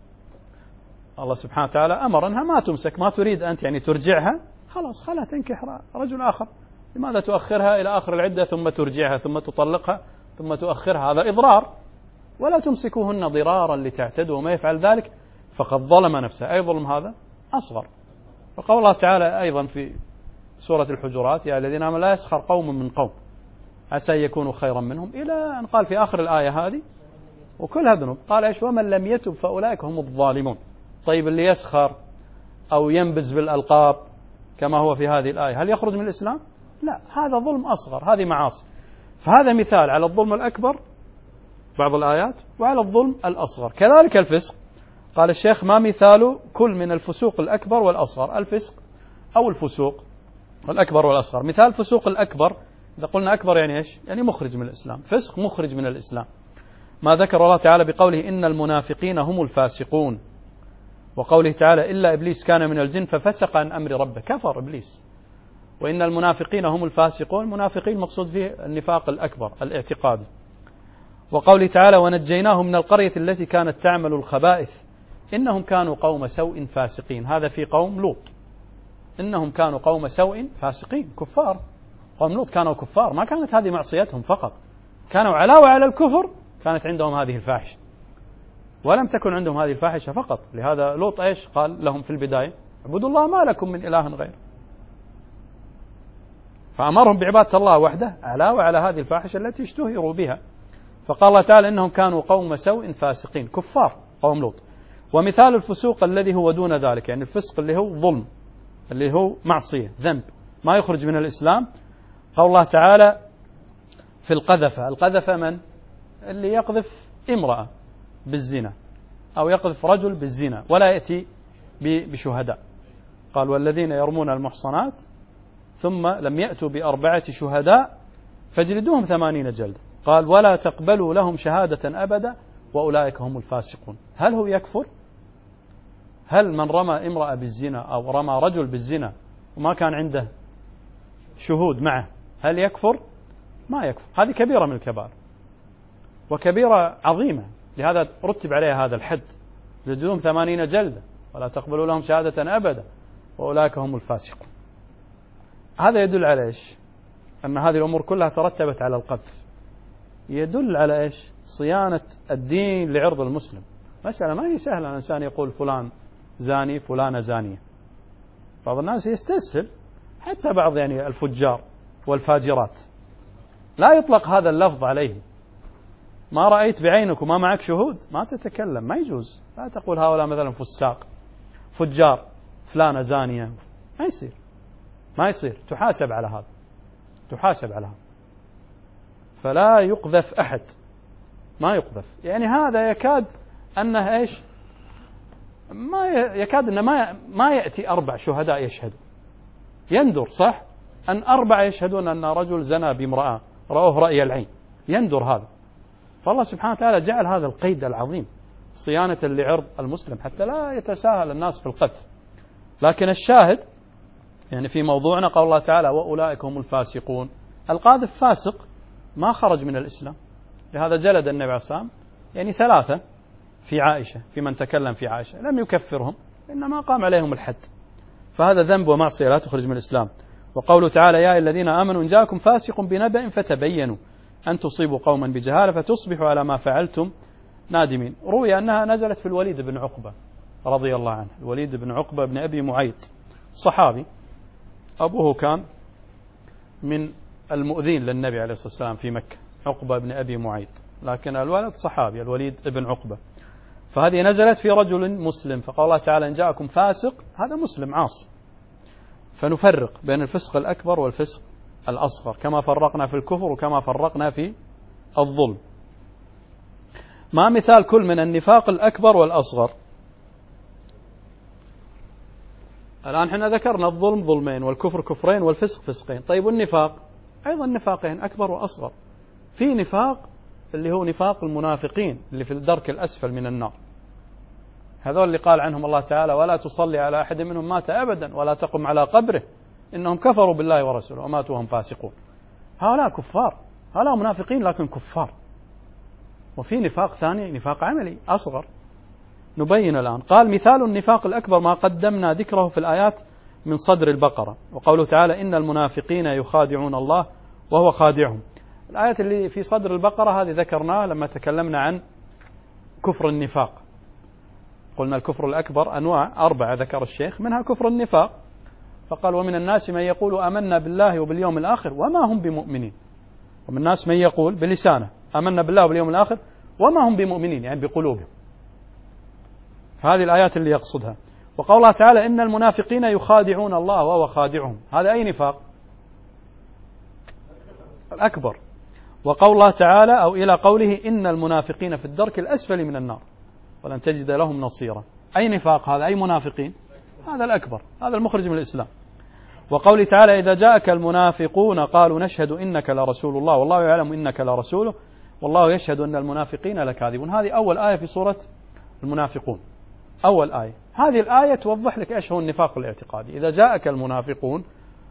الله سبحانه وتعالى أمر أنها ما تمسك، ما تريد أنت يعني ترجعها، خلاص خلها تنكح رجل آخر، لماذا تؤخرها إلى آخر العدة ثم ترجعها ثم تطلقها ثم تؤخرها؟ هذا إضرار. ولا تمسكوهن ضرارا لتعتدوا وما يفعل ذلك فقد ظلم نفسه. أي ظلم هذا؟ أصغر. وقال الله تعالى أيضا في سورة الحجرات يا الذين آمنوا لا يسخر قوم من قوم عسى يكونوا خيرا منهم، إلى أن قال في آخر الآية هذه وكلها ذنوب. قال إيش؟ ومن لم يتب فأولئك هم الظالمون. طيب اللي يسخر أو ينبز بالألقاب كما هو في هذه الآية، هل يخرج من الإسلام؟ لا، هذا ظلم أصغر، هذه معاصي. فهذا مثال على الظلم الأكبر بعض الآيات، وعلى الظلم الأصغر. كذلك الفسق، قال الشيخ: ما مثال كل من الفسوق الأكبر والأصغر؟ الفسق أو الفسوق الأكبر والأصغر. مثال الفسوق الأكبر، إذا قلنا أكبر يعني إيش؟ يعني مخرج من الإسلام، فسق مخرج من الإسلام. ما ذكر الله تعالى بقوله: إن المنافقين هم الفاسقون، وقوله تعالى: إلا إبليس كان من الجن ففسق عن أمر ربه، كفر إبليس. وإن المنافقين هم الفاسقون، المنافقين المقصود فيه النفاق الأكبر الاعتقادي. وقوله تعالى: ونجيناه من القرية التي كانت تعمل الخبائث إنهم كانوا قوم سوء فاسقين. هذا في قوم لوط، إنهم كانوا قوم سوء فاسقين، كفار. قوم لوط كانوا كفار، ما كانت هذه معصيتهم فقط، كانوا علاوة على الكفر كانت عندهم هذه الفاحشة، ولم تكن عندهم هذه الفاحشة فقط. لهذا لوط إيش قال لهم في البداية؟ اعبدوا الله ما لكم من إله غيره. فأمرهم بعبادة الله وحده علاوة على هذه الفاحشة التي اشتهروا بها. فقال الله تعالى: إنهم كانوا قوم سوء فاسقين، كفار قوم لوط. ومثال الفسوق الذي هو دون ذلك، يعني الفسق اللي هو ظلم، اللي هو معصية، ذنب ما يخرج من الإسلام. قال الله تعالى في القذفة: القذفة من؟ اللي يقذف امرأة بالزنا أو يقذف رجل بالزنا ولا يأتي بشهداء. قال: والذين يرمون المحصنات ثم لم يأتوا ب4 شهداء فاجلدوهم 80 جلدة. قال: ولا تقبلوا لهم شهادة أبدا وأولئك هم الفاسقون. هل هو يكفر؟ هل من رمى امرأة بالزنا أو رمى رجل بالزنا وما كان عنده شهود معه هل يكفر؟ ما يكفر. هذه كبيرة من الكبائر وكبيرة عظيمة، لهذا رتب عليها هذا الحد، يجلدوهم 80 جلدة ولا تقبلوا لهم شهادة أبدا وأولئك هم الفاسقون. هذا يدل على إيش؟ أن هذه الأمور كلها ترتبت على القذف. يدل على إيش؟ صيانة الدين لعرض المسلم. مسألة ما هي سهلة، الإنسان يقول فلان زاني فلانة زانية. بعض الناس يستسهل، حتى بعض يعني الفجار والفاجرات لا يطلق هذا اللفظ عليه. ما رأيت بعينك وما معك شهود ما تتكلم، ما يجوز. لا تقول هؤلاء مثلا فساق فجار فلانة زانية، ما يصير، ما يصير. تحاسب على هذا، تحاسب على هذا. فلا يقذف أحد، ما يقذف. يعني هذا يكاد أنه إيش؟ ما يكاد أنه ما يأتي 4 شهداء يشهدوا. يندر صح أن 4 يشهدون أن رجل زنى بامرأة رأوه رأي العين، يندر هذا. فالله سبحانه وتعالى جعل هذا القيد العظيم صيانة لعرض المسلم حتى لا يتساهل الناس في القذف. لكن الشاهد يعني في موضوعنا قال الله تعالى: وأولئك هم الفاسقون. القاذف فاسق ما خرج من الإسلام، لهذا جلد النبي عليه الصلاة والسلام يعني 3 في عائشة، في من تكلم في عائشة، لم يكفرهم إنما قام عليهم الحد. فهذا ذنب ومعصية لا تخرج من الإسلام. وقوله تعالى: يا الذين آمنوا إن جاءكم فاسق بنبأ فتبينوا أن تصيبوا قوما بجهالة فتصبحوا على ما فعلتم نادمين. روي أنها نزلت في الوليد بن عقبة رضي الله عنه. الوليد بن عقبة بن أبي معيط صحابي، أبوه كان من المؤذين للنبي عليه الصلاة والسلام في مكة، عقبة بن أبي معيط، لكن الولد صحابي الوليد بن عقبة. فهذه نزلت في رجل مسلم، فقال الله تعالى: إن جاءكم فاسق، هذا مسلم عاصي. فنفرق بين الفسق الأكبر والفسق الأصغر، كما فرقنا في الكفر وكما فرقنا في الظلم. ما مثال كل من النفاق الأكبر والأصغر؟ الآن حنا ذكرنا الظلم ظلمين والكفر كفرين والفسق فسقين. طيب والنفاق؟ أيضا نفاقين، أكبر وأصغر. في نفاق اللي هو نفاق المنافقين اللي في الدرك الأسفل من النار، هذول اللي قال عنهم الله تعالى: ولا تصلي على أحد منهم مات أبدا ولا تقم على قبره إنهم كفروا بالله ورسوله وماتوا وهم فاسقون. هؤلاء كفار، هؤلاء منافقين لكن كفار. وفي نفاق ثاني نفاق عملي أصغر، نبين الآن. قال: مثال النفاق الأكبر ما قدمنا ذكره في الآيات من صدر البقرة، وقوله تعالى: إن المنافقين يخادعون الله وهو خادعهم. الآيات اللي في صدر البقرة هذه ذكرناها لما تكلمنا عن كفر النفاق. قلنا الكفر الأكبر أنواع 4 ذكر الشيخ، منها كفر النفاق. فقال: ومن الناس من يقول آمنا بالله وباليوم الآخر وما هم بمؤمنين. ومن الناس من يقول بلسانه آمنا بالله وباليوم الآخر وما هم بمؤمنين، يعني بقلوبهم. فهذه الآيات اللي يقصدها. وقول الله تعالى إن المنافقين يخادعون الله وهو خادعهم، هذا أي نفاق؟ الأكبر. وقول الله تعالى أو إلى قوله إن المنافقين في الدرك الأسفل من النار ولن تجد لهم نصيرا، أي نفاق هذا؟ أي منافقين؟ هذا الأكبر، هذا المخرج من الإسلام. وقول تعالى إذا جاءك المنافقون قالوا نشهد إنك لرسول الله والله يعلم إنك لرسوله والله يشهد أن المنافقين لكاذبون. هذه أول آية في سورة المنافقون، أول آية. هذه الآية توضح لك إيش هو النفاق الاعتقادي. إذا جاءك المنافقون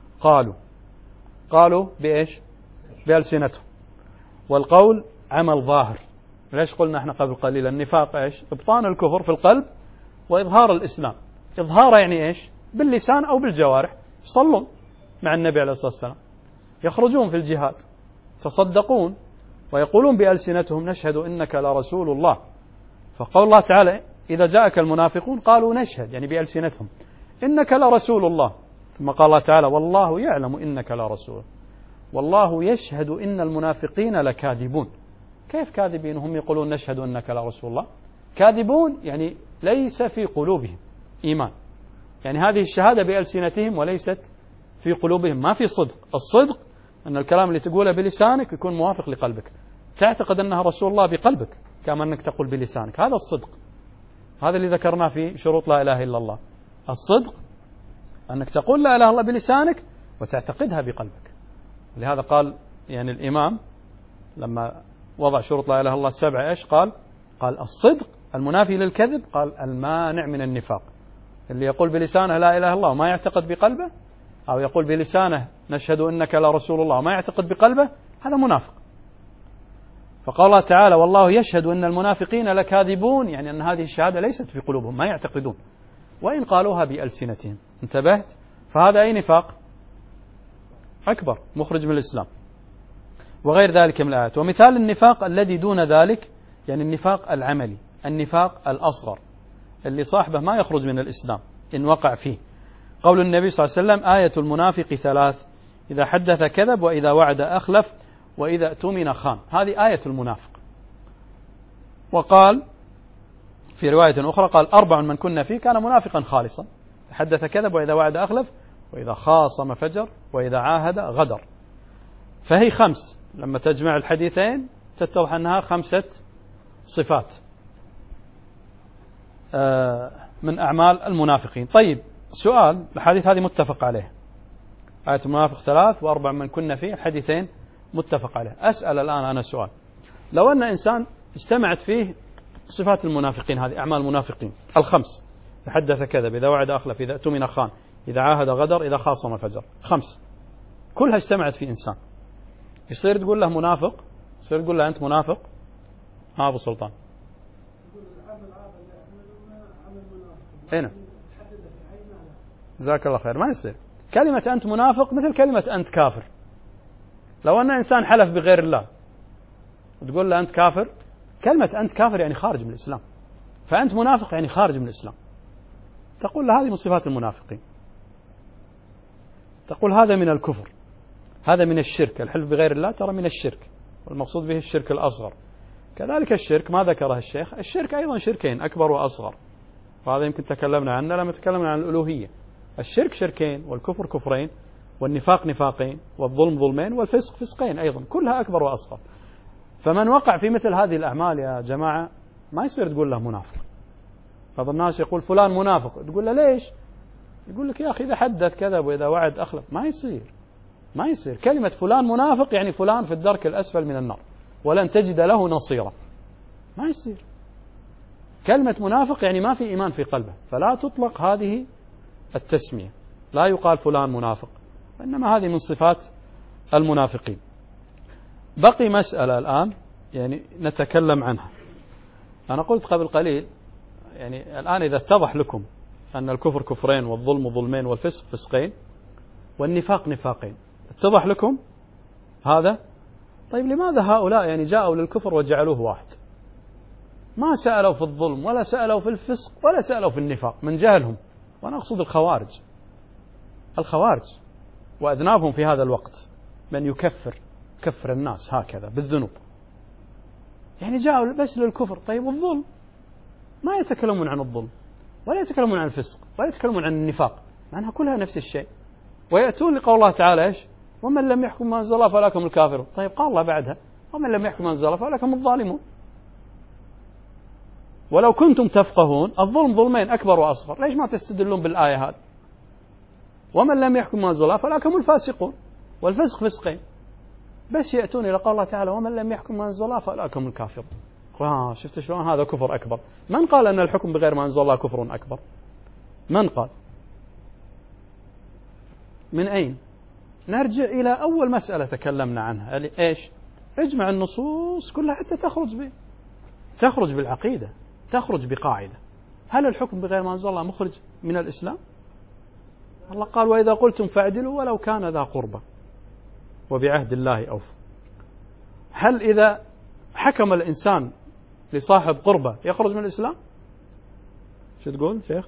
قالوا بإيش؟ بألسنتهم، والقول عمل ظاهر. ليش قلنا احنا قبل قليل النفاق إيش؟ إبطان الكفر في القلب وإظهار الإسلام. إظهار يعني إيش؟ باللسان أو بالجوارح، يصلون مع النبي عليه الصلاة والسلام، يخرجون في الجهاد، تصدقون، ويقولون بألسنتهم نشهد إنك لرسول الله. فقول الله تعالى إذا جاءك المنافقون قالوا نشهد يعني بألسنتهم إنك لرسول الله، ثم قال الله تعالى والله يعلم إنك لرسول والله يشهد إن المنافقين لكاذبون. كيف كاذبين هم يقولون نشهد إنك لرسول الله؟ كاذبون يعني ليس في قلوبهم إيمان، يعني هذه الشهادة بألسنتهم وليست في قلوبهم، ما في صدق. الصدق أن الكلام اللي تقوله بلسانك يكون موافق لقلبك، تعتقد أنها رسول الله بقلبك كما أنك تقول بلسانك، هذا الصدق. هذا اللي ذكرناه في شروط لا إله إلا الله. الصدق أنك تقول لا إله إلا الله بلسانك وتعتقدها بقلبك. لهذا قال يعني الإمام لما وضع شروط لا إله إلا الله السبعة إيش قال الصدق المنافي للكذب، قال المانع من النفاق. اللي يقول بلسانه لا إله إلا الله وما يعتقد بقلبه، أو يقول بلسانه نشهد إنك لرسول الله وما يعتقد بقلبه، هذا منافق. فقال الله تعالى والله يشهد أن المنافقين لكاذبون، يعني أن هذه الشهادة ليست في قلوبهم، ما يعتقدون، وإن قالوها بألسنتهم. انتبهت؟ فهذا أي نفاق؟ أكبر، مخرج من الإسلام. وغير ذلك من الآيات. ومثال النفاق الذي دون ذلك يعني النفاق العملي، النفاق الأصغر اللي صاحبه ما يخرج من الإسلام إن وقع فيه. قول النبي صلى الله عليه وسلم آية المنافق ثلاث: إذا حدث كذب، وإذا وعد أخلف، وإذا اؤتمن خان. هذه آية المنافق. وقال في رواية أخرى قال 4 من كنا فيه كان منافقا خالصا: حدث كذب، وإذا وعد أخلف، وإذا خاصم فجر، وإذا عاهد غدر. فهي 5 لما تجمع الحديثين تتضح أنها 5 صفات من أعمال المنافقين. طيب سؤال، الحديث هذه متفق عليه، آية المنافق 3 و4 من كنا فيه، الحديثين متفق عليه. أسأل الآن أنا سؤال، لو أن إنسان اجتمعت فيه صفات المنافقين، هذه أعمال المنافقين 5: إذا حدث كذب، إذا وعد أخلف، إذا اؤتمن خان، إذا عاهد غدر، إذا خاصم فجر، 5 كلها اجتمعت في إنسان، يصير تقول له منافق؟ يصير تقول له أنت منافق؟ أبو سلطان هنا جزاك الله خير. ما يصير. كلمة أنت منافق مثل كلمة أنت كافر. لو أن إنسان حلف بغير الله وتقول له أنت كافر، كلمة أنت كافر يعني خارج من الإسلام، فأنت منافق يعني خارج من الإسلام. تقول له هذه من صفات المنافقين، تقول هذا من الكفر، هذا من الشرك. الحلف بغير الله ترى من الشرك، والمقصود به الشرك الأصغر. كذلك الشرك ما ذكره الشيخ، الشرك أيضا شركين، أكبر وأصغر، وهذا يمكن تكلمنا عنه لما تكلمنا عن الألوهية. الشرك شركين، والكفر كفرين، والنفاق نفاقين، والظلم ظلمين، والفسق فسقين أيضا، كلها أكبر وأصغر. فمن وقع في مثل هذه الأعمال يا جماعة ما يصير تقول له منافق. بعض الناس يقول فلان منافق، تقول له ليش؟ يقول لك يا أخي إذا حدث كذب وإذا وعد أخلف. ما يصير. كلمة فلان منافق يعني فلان في الدرك الأسفل من النار ولن تجد له نصيرا. ما يصير. كلمة منافق يعني ما في إيمان في قلبه، فلا تطلق هذه التسمية، لا يقال فلان منافق، وإنما هذه من صفات المنافقين. بقي مسألة الآن يعني نتكلم عنها. أنا قلت قبل قليل يعني الآن إذا اتضح لكم أن الكفر كفرين، والظلم ظلمين، والفسق فسقين، والنفاق نفاقين، اتضح لكم هذا؟ طيب لماذا هؤلاء يعني جاءوا للكفر وجعلوه واحد؟ ما سألوا في الظلم، ولا سألوا في الفسق، ولا سألوا في النفاق من جهلهم. وأنا أقصد الخوارج وأذنابهم في هذا الوقت، من يكفر الناس هكذا بالذنوب، يعني جاءوا بس للكفر. طيب والظلم ما يتكلمون عن الظلم، ولا يتكلمون عن الفسق ولا يتكلمون عن النفاق، مع أنها كلها نفس الشيء. ويأتون لقول الله تعالى إيش؟ ومن لم يحكم ما أنزل الله فأولئك هم الكافرون. طيب قال الله بعدها ومن لم يحكم ما أنزل الله فأولئك هم الظالمون. ولو كنتم تفقهون الظلم ظلمين أكبر وأصغر، ليش ما تستدلون بالآية هذه؟ ومن لم يحكم ما أنزل الله فأولئك هم الفاسقون، والفسق فسقين، بس يأتون إلى قول الله تعالى ومن لم يحكم ما أنزل الله فأولئك هم الكافرون. شفت شلون هذا كفر أكبر؟ من قال أن الحكم بغير ما أنزل الله كفر أكبر؟ من قال؟ من أين؟ نرجع إلى أول مسألة تكلمنا عنها، إيش؟ اجمع النصوص كلها حتى تخرج بالعقيدة، تخرج بقاعدة. هل الحكم بغير ما أنزل الله مخرج من الإسلام؟ الله قال وإذا قلتم فاعدلوا ولو كان ذا قربى وبعهد الله أوفوا. هل إذا حكم الإنسان لصاحب قربة يخرج من الإسلام؟ شو تقول شيخ؟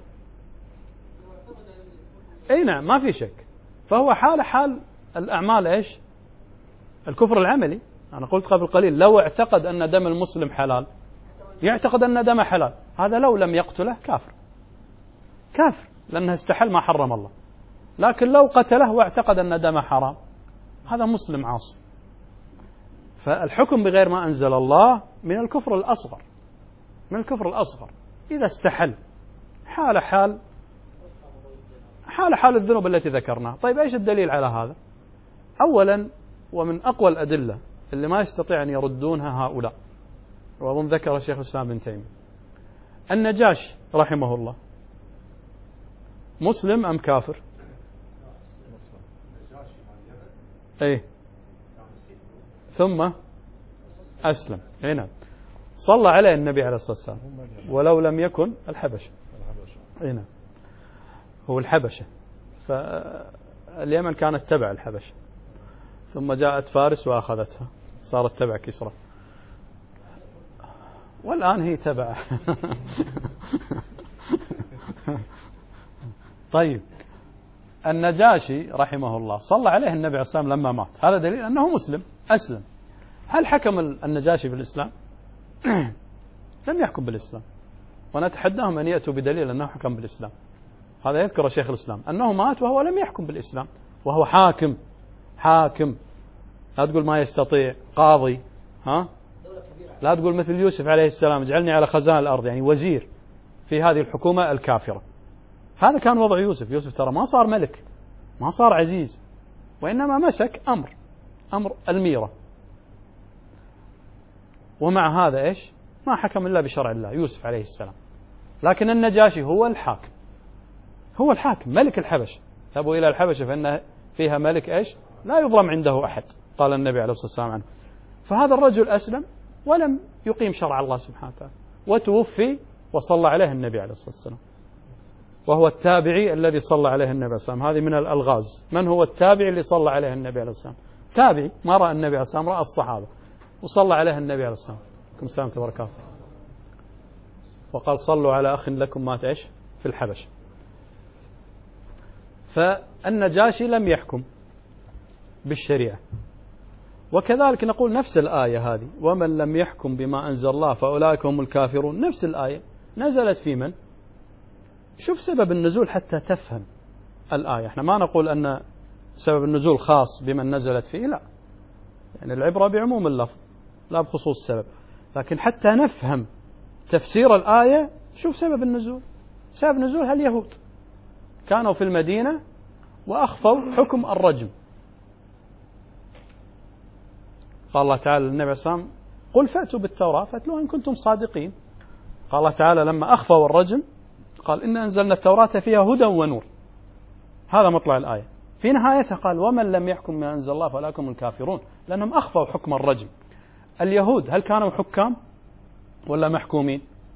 أي نعم، ما في شك. فهو حال الأعمال إيش؟ الكفر العملي. أنا قلت قبل قليل لو اعتقد أن دم المسلم حلال يعتقد أن دم حلال، هذا لو لم يقتله كافر لأنه استحل ما حرم الله. لكن لو قتله واعتقد أن دم حرام هذا مسلم عاصي. فالحكم بغير ما أنزل الله من الكفر الأصغر، إذا استحل حال الذنوب التي ذكرناها. طيب إيش الدليل على هذا؟ أولا ومن أقوى الأدلة اللي ما يستطيع أن يردونها هؤلاء، وأظن ذكر الشيخ الإسلام ابن تيمية، النجاشي رحمه الله مسلم أم كافر؟ أي ثم أسلم. هنا صلى عليه النبي عليه الصلاة والسلام ولو لم يكن الحبشة. هنا هو الحبشة، فاليمن كانت تبع الحبشة ثم جاءت فارس وأخذتها صارت تبع كسرى، والآن هي تبع. طيب النجاشي رحمه الله صلى عليه النبي عليه الصلاة والسلام لما مات، هذا دليل أنه مسلم أسلم. هل حكم النجاشي بالإسلام؟ لم يحكم بالإسلام، ونتحداهم أن يأتوا بدليل أنه حكم بالإسلام. هذا يذكر الشيخ الإسلام أنه مات وهو لم يحكم بالإسلام، وهو حاكم. لا تقول ما يستطيع، قاضي، لا تقول مثل يوسف عليه السلام اجعلني على خزائن الأرض، يعني وزير في هذه الحكومة الكافرة. هذا كان وضع يوسف ترى ما صار ملك، ما صار عزيز، وإنما مسك أمر الميرة. ومع هذا إيش؟ ما حكم إلا بشرع الله يوسف عليه السلام. لكن النجاشي هو الحاكم ملك الحبش. ذهبوا إلى الحبشة فإن فيها ملك إيش؟ لا يظلم عنده أحد، قال النبي عليه الصلاة والسلام عنه. فهذا الرجل أسلم ولم يقيم شرع الله سبحانه وتعالى، وتوفي وصلى عليه النبي عليه الصلاة والسلام، وهو التابعي الذي صلى عليه النبي عليه الصلاة والسلام. هذه من الألغاز. من هو التابعي اللي صلى عليه النبي عليه الصلاة والسلام؟ تابعي ما رأى النبي عليه الصلاة والسلام، رأى الصحابة وصلى عليه النبي عليه الصلاة والسلام. عليكم السلام وبركاته. وقال صلوا على أخ لكم مات إيش في الحبشة. فالنجاشي لم يحكم بالشريعة. وكذلك نقول نفس الآية هذه ومن لم يحكم بما أنزل الله فأولئك هم الكافرون، نفس الآية نزلت في من؟ شوف سبب النزول حتى تفهم الآية. احنا ما نقول أن سبب النزول خاص بمن نزلت فيه، لا، يعني العبرة بعموم اللفظ لا بخصوص السبب. لكن حتى نفهم تفسير الآية شوف سبب النزول. سبب النزول اليهود كانوا في المدينة وأخفوا حكم الرجم. قال الله تعالى للنبي عليه الصلاة والسلام قل فأتوا بالتوراة فاتلوها إن كنتم صادقين. قال الله تعالى لما أخفوا الرجم قال إن أنزلنا التوراة فيها هدى ونور. هذا مطلع الآية. في نهايتها قال ومن لم يحكم ما أنزل الله فأولئك هم الكافرون، لأنهم أخفوا حكم الرجم. اليهود هل كانوا حكام ولا محكومين؟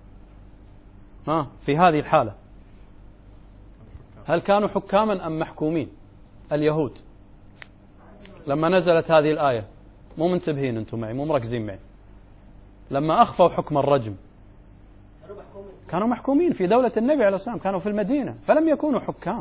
في هذه الحالة هل كانوا حكاما أم محكومين؟ اليهود لما نزلت هذه الآية مو منتبهين أنتم معي، مو مركزين معي. لما أخفوا حكم الرجم كانوا محكومين في دولة النبي عليه الصلاة والسلام، كانوا في المدينة فلم يكونوا حكام.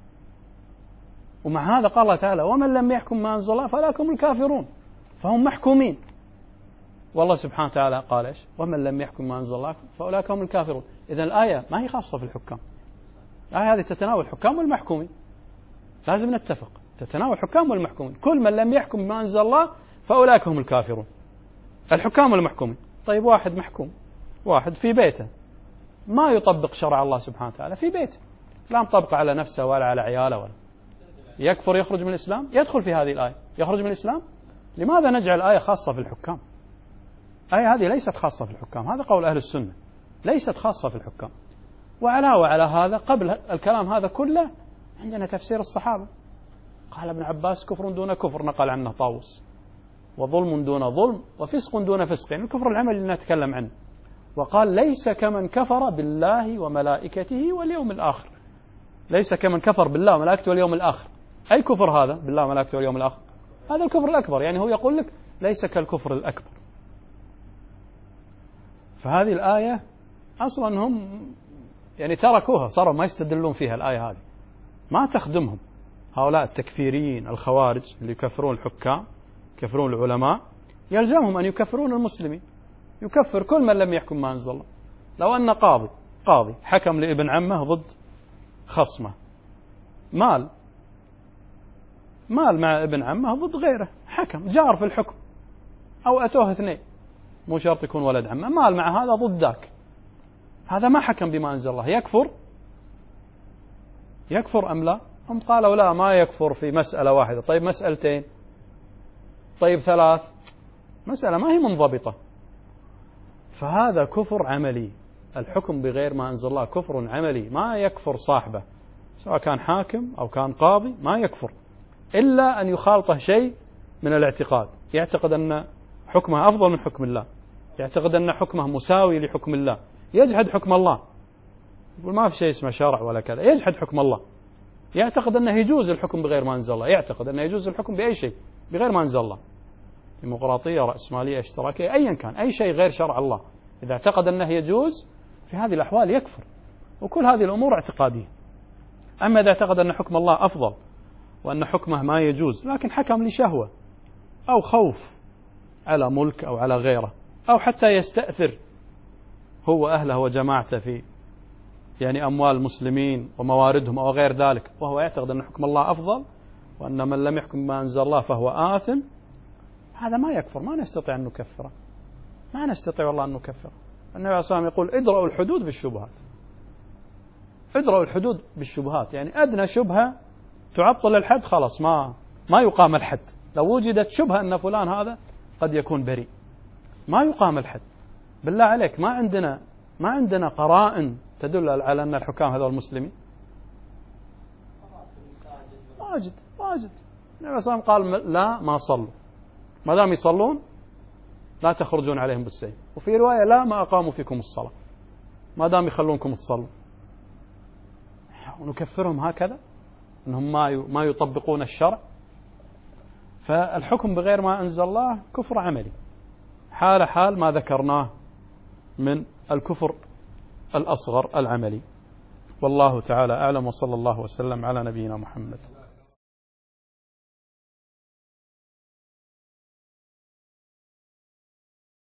ومع هذا قال الله تعالى ومن لم يحكم ما أنزل الله فأولئك هم الكافرون، فهم محكومين. والله سبحانه وتعالى قال إيش؟ ومن لم يحكم ما أنزل الله فأولئك هم الكافرون. إذن الآية ما هي خاصة في الحكام، الآية هذه تتناول الحكام والمحكومين، لازم نتفق، تتناول الحكام والمحكومين. كل من لم يحكم ما أنزل الله فأولئك هم الكافرون، الحكام والمحكومين. طيب واحد محكوم، واحد في بيته ما يطبق شرع الله سبحانه وتعالى في بيته، لا مطبق على نفسه ولا على عياله، ولا يكفر يخرج من الإسلام؟ يدخل في هذه الآية، يخرج من الإسلام. لماذا نجعل الآية خاصة في الحكام؟ الآية هذه ليست خاصة في الحكام، هذا قول أهل السنة، ليست خاصة في الحكام. وعلاوة على هذا قبل الكلام هذا كله عندنا تفسير الصحابة. قال ابن عباس كفر دون كفر، نقل عنه طاووس، وظلم دون ظلم، وفسق دون فسق، يعني الكفر العملي اللي نتكلم عنه. وقال ليس كمن كفر بالله وملائكته واليوم الآخر، ليس كمن كفر بالله وملائكته واليوم الآخر. أي كفر هذا بالله وملائكته واليوم الآخر؟ هذا الكفر الأكبر، يعني هو يقول لك ليس كالكفر الأكبر. فهذه الآية أصلا هم يعني تركوها، صاروا ما يستدلون فيها. الآية هذه ما تخدمهم. هؤلاء التكفيريين الخوارج اللي يكفرون الحكام، يكفرون العلماء، يلزمهم أن يكفرون المسلمين، يكفر كل من لم يحكم ما أنزل الله. لو أن قاضي حكم لابن عمه ضد خصمه، مال مع ابن عمه ضد غيره، حكم جار في الحكم، أو أتوه اثنين، مو شرط يكون ولد عمه، مال مع هذا ضد ذاك، هذا ما حكم بما أنزل الله، يكفر أم لا؟ هم قالوا لا، ما يكفر في مسألة واحدة. طيب مسألتين، طيب ثلاث، مسألة ما هي منضبطة. فهذا كفر عملي، الحكم بغير ما أنزل الله كفر عملي، ما يكفر صاحبه سواء كان حاكم أو كان قاضي، ما يكفر إلا أن يخالطه شيء من الاعتقاد، يعتقد أن حكمه أفضل من حكم الله، يعتقد أن حكمه مساوي لحكم الله، يجحد حكم الله، يقول ما في شيء اسمه شرع ولا كذا، يجحد حكم الله، يعتقد أنه يجوز الحكم بغير ما أنزل الله، يعتقد أنه يجوز الحكم بأي شيء بغير ما أنزل الله، ديمقراطية، رأسمالية، اشتراكية، أيا كان، أي شيء غير شرع الله، إذا اعتقد أنه يجوز في هذه الأحوال يكفر. وكل هذه الأمور اعتقادية. أما إذا اعتقد أن حكم الله أفضل وأن حكمه ما يجوز، لكن حكم لشهوة أو خوف على ملك أو على غيره، أو حتى يستأثر هو أهله وجماعته في يعني أموال المسلمين ومواردهم أو غير ذلك، وهو يعتقد أن حكم الله أفضل وأن من لم يحكم ما أنزل الله فهو آثم، هذا ما يكفر، ما نستطيع أن نكفره، ما نستطيع والله أن نكفره. النبي عليه الصلاة والسلام يقول ادرأوا الحدود بالشبهات، ادرأوا الحدود بالشبهات، يعني أدنى شبهة تعطل الحد خلاص ما يقام الحد. لو وجدت شبهة أن فلان هذا قد يكون بريء ما يقام الحد. بالله عليك ما عندنا قرائن تدل على أن الحكام هذول المسلمين. واجد النبي صلى الله عليه وسلم قال لا، ما صلوا، ما دام يصلون لا تخرجون عليهم بالسيف. وفي رواية لا، ما أقاموا فيكم الصلاة، ما دام يخلونكم الصلاة. ونكفرهم هكذا أنهم ما يطبقون الشرع. فالحكم بغير ما أنزل الله كفر عملي، حال ما ذكرناه من الكفر الأصغر العملي. والله تعالى أعلم، وصلى الله وسلم على نبينا محمد.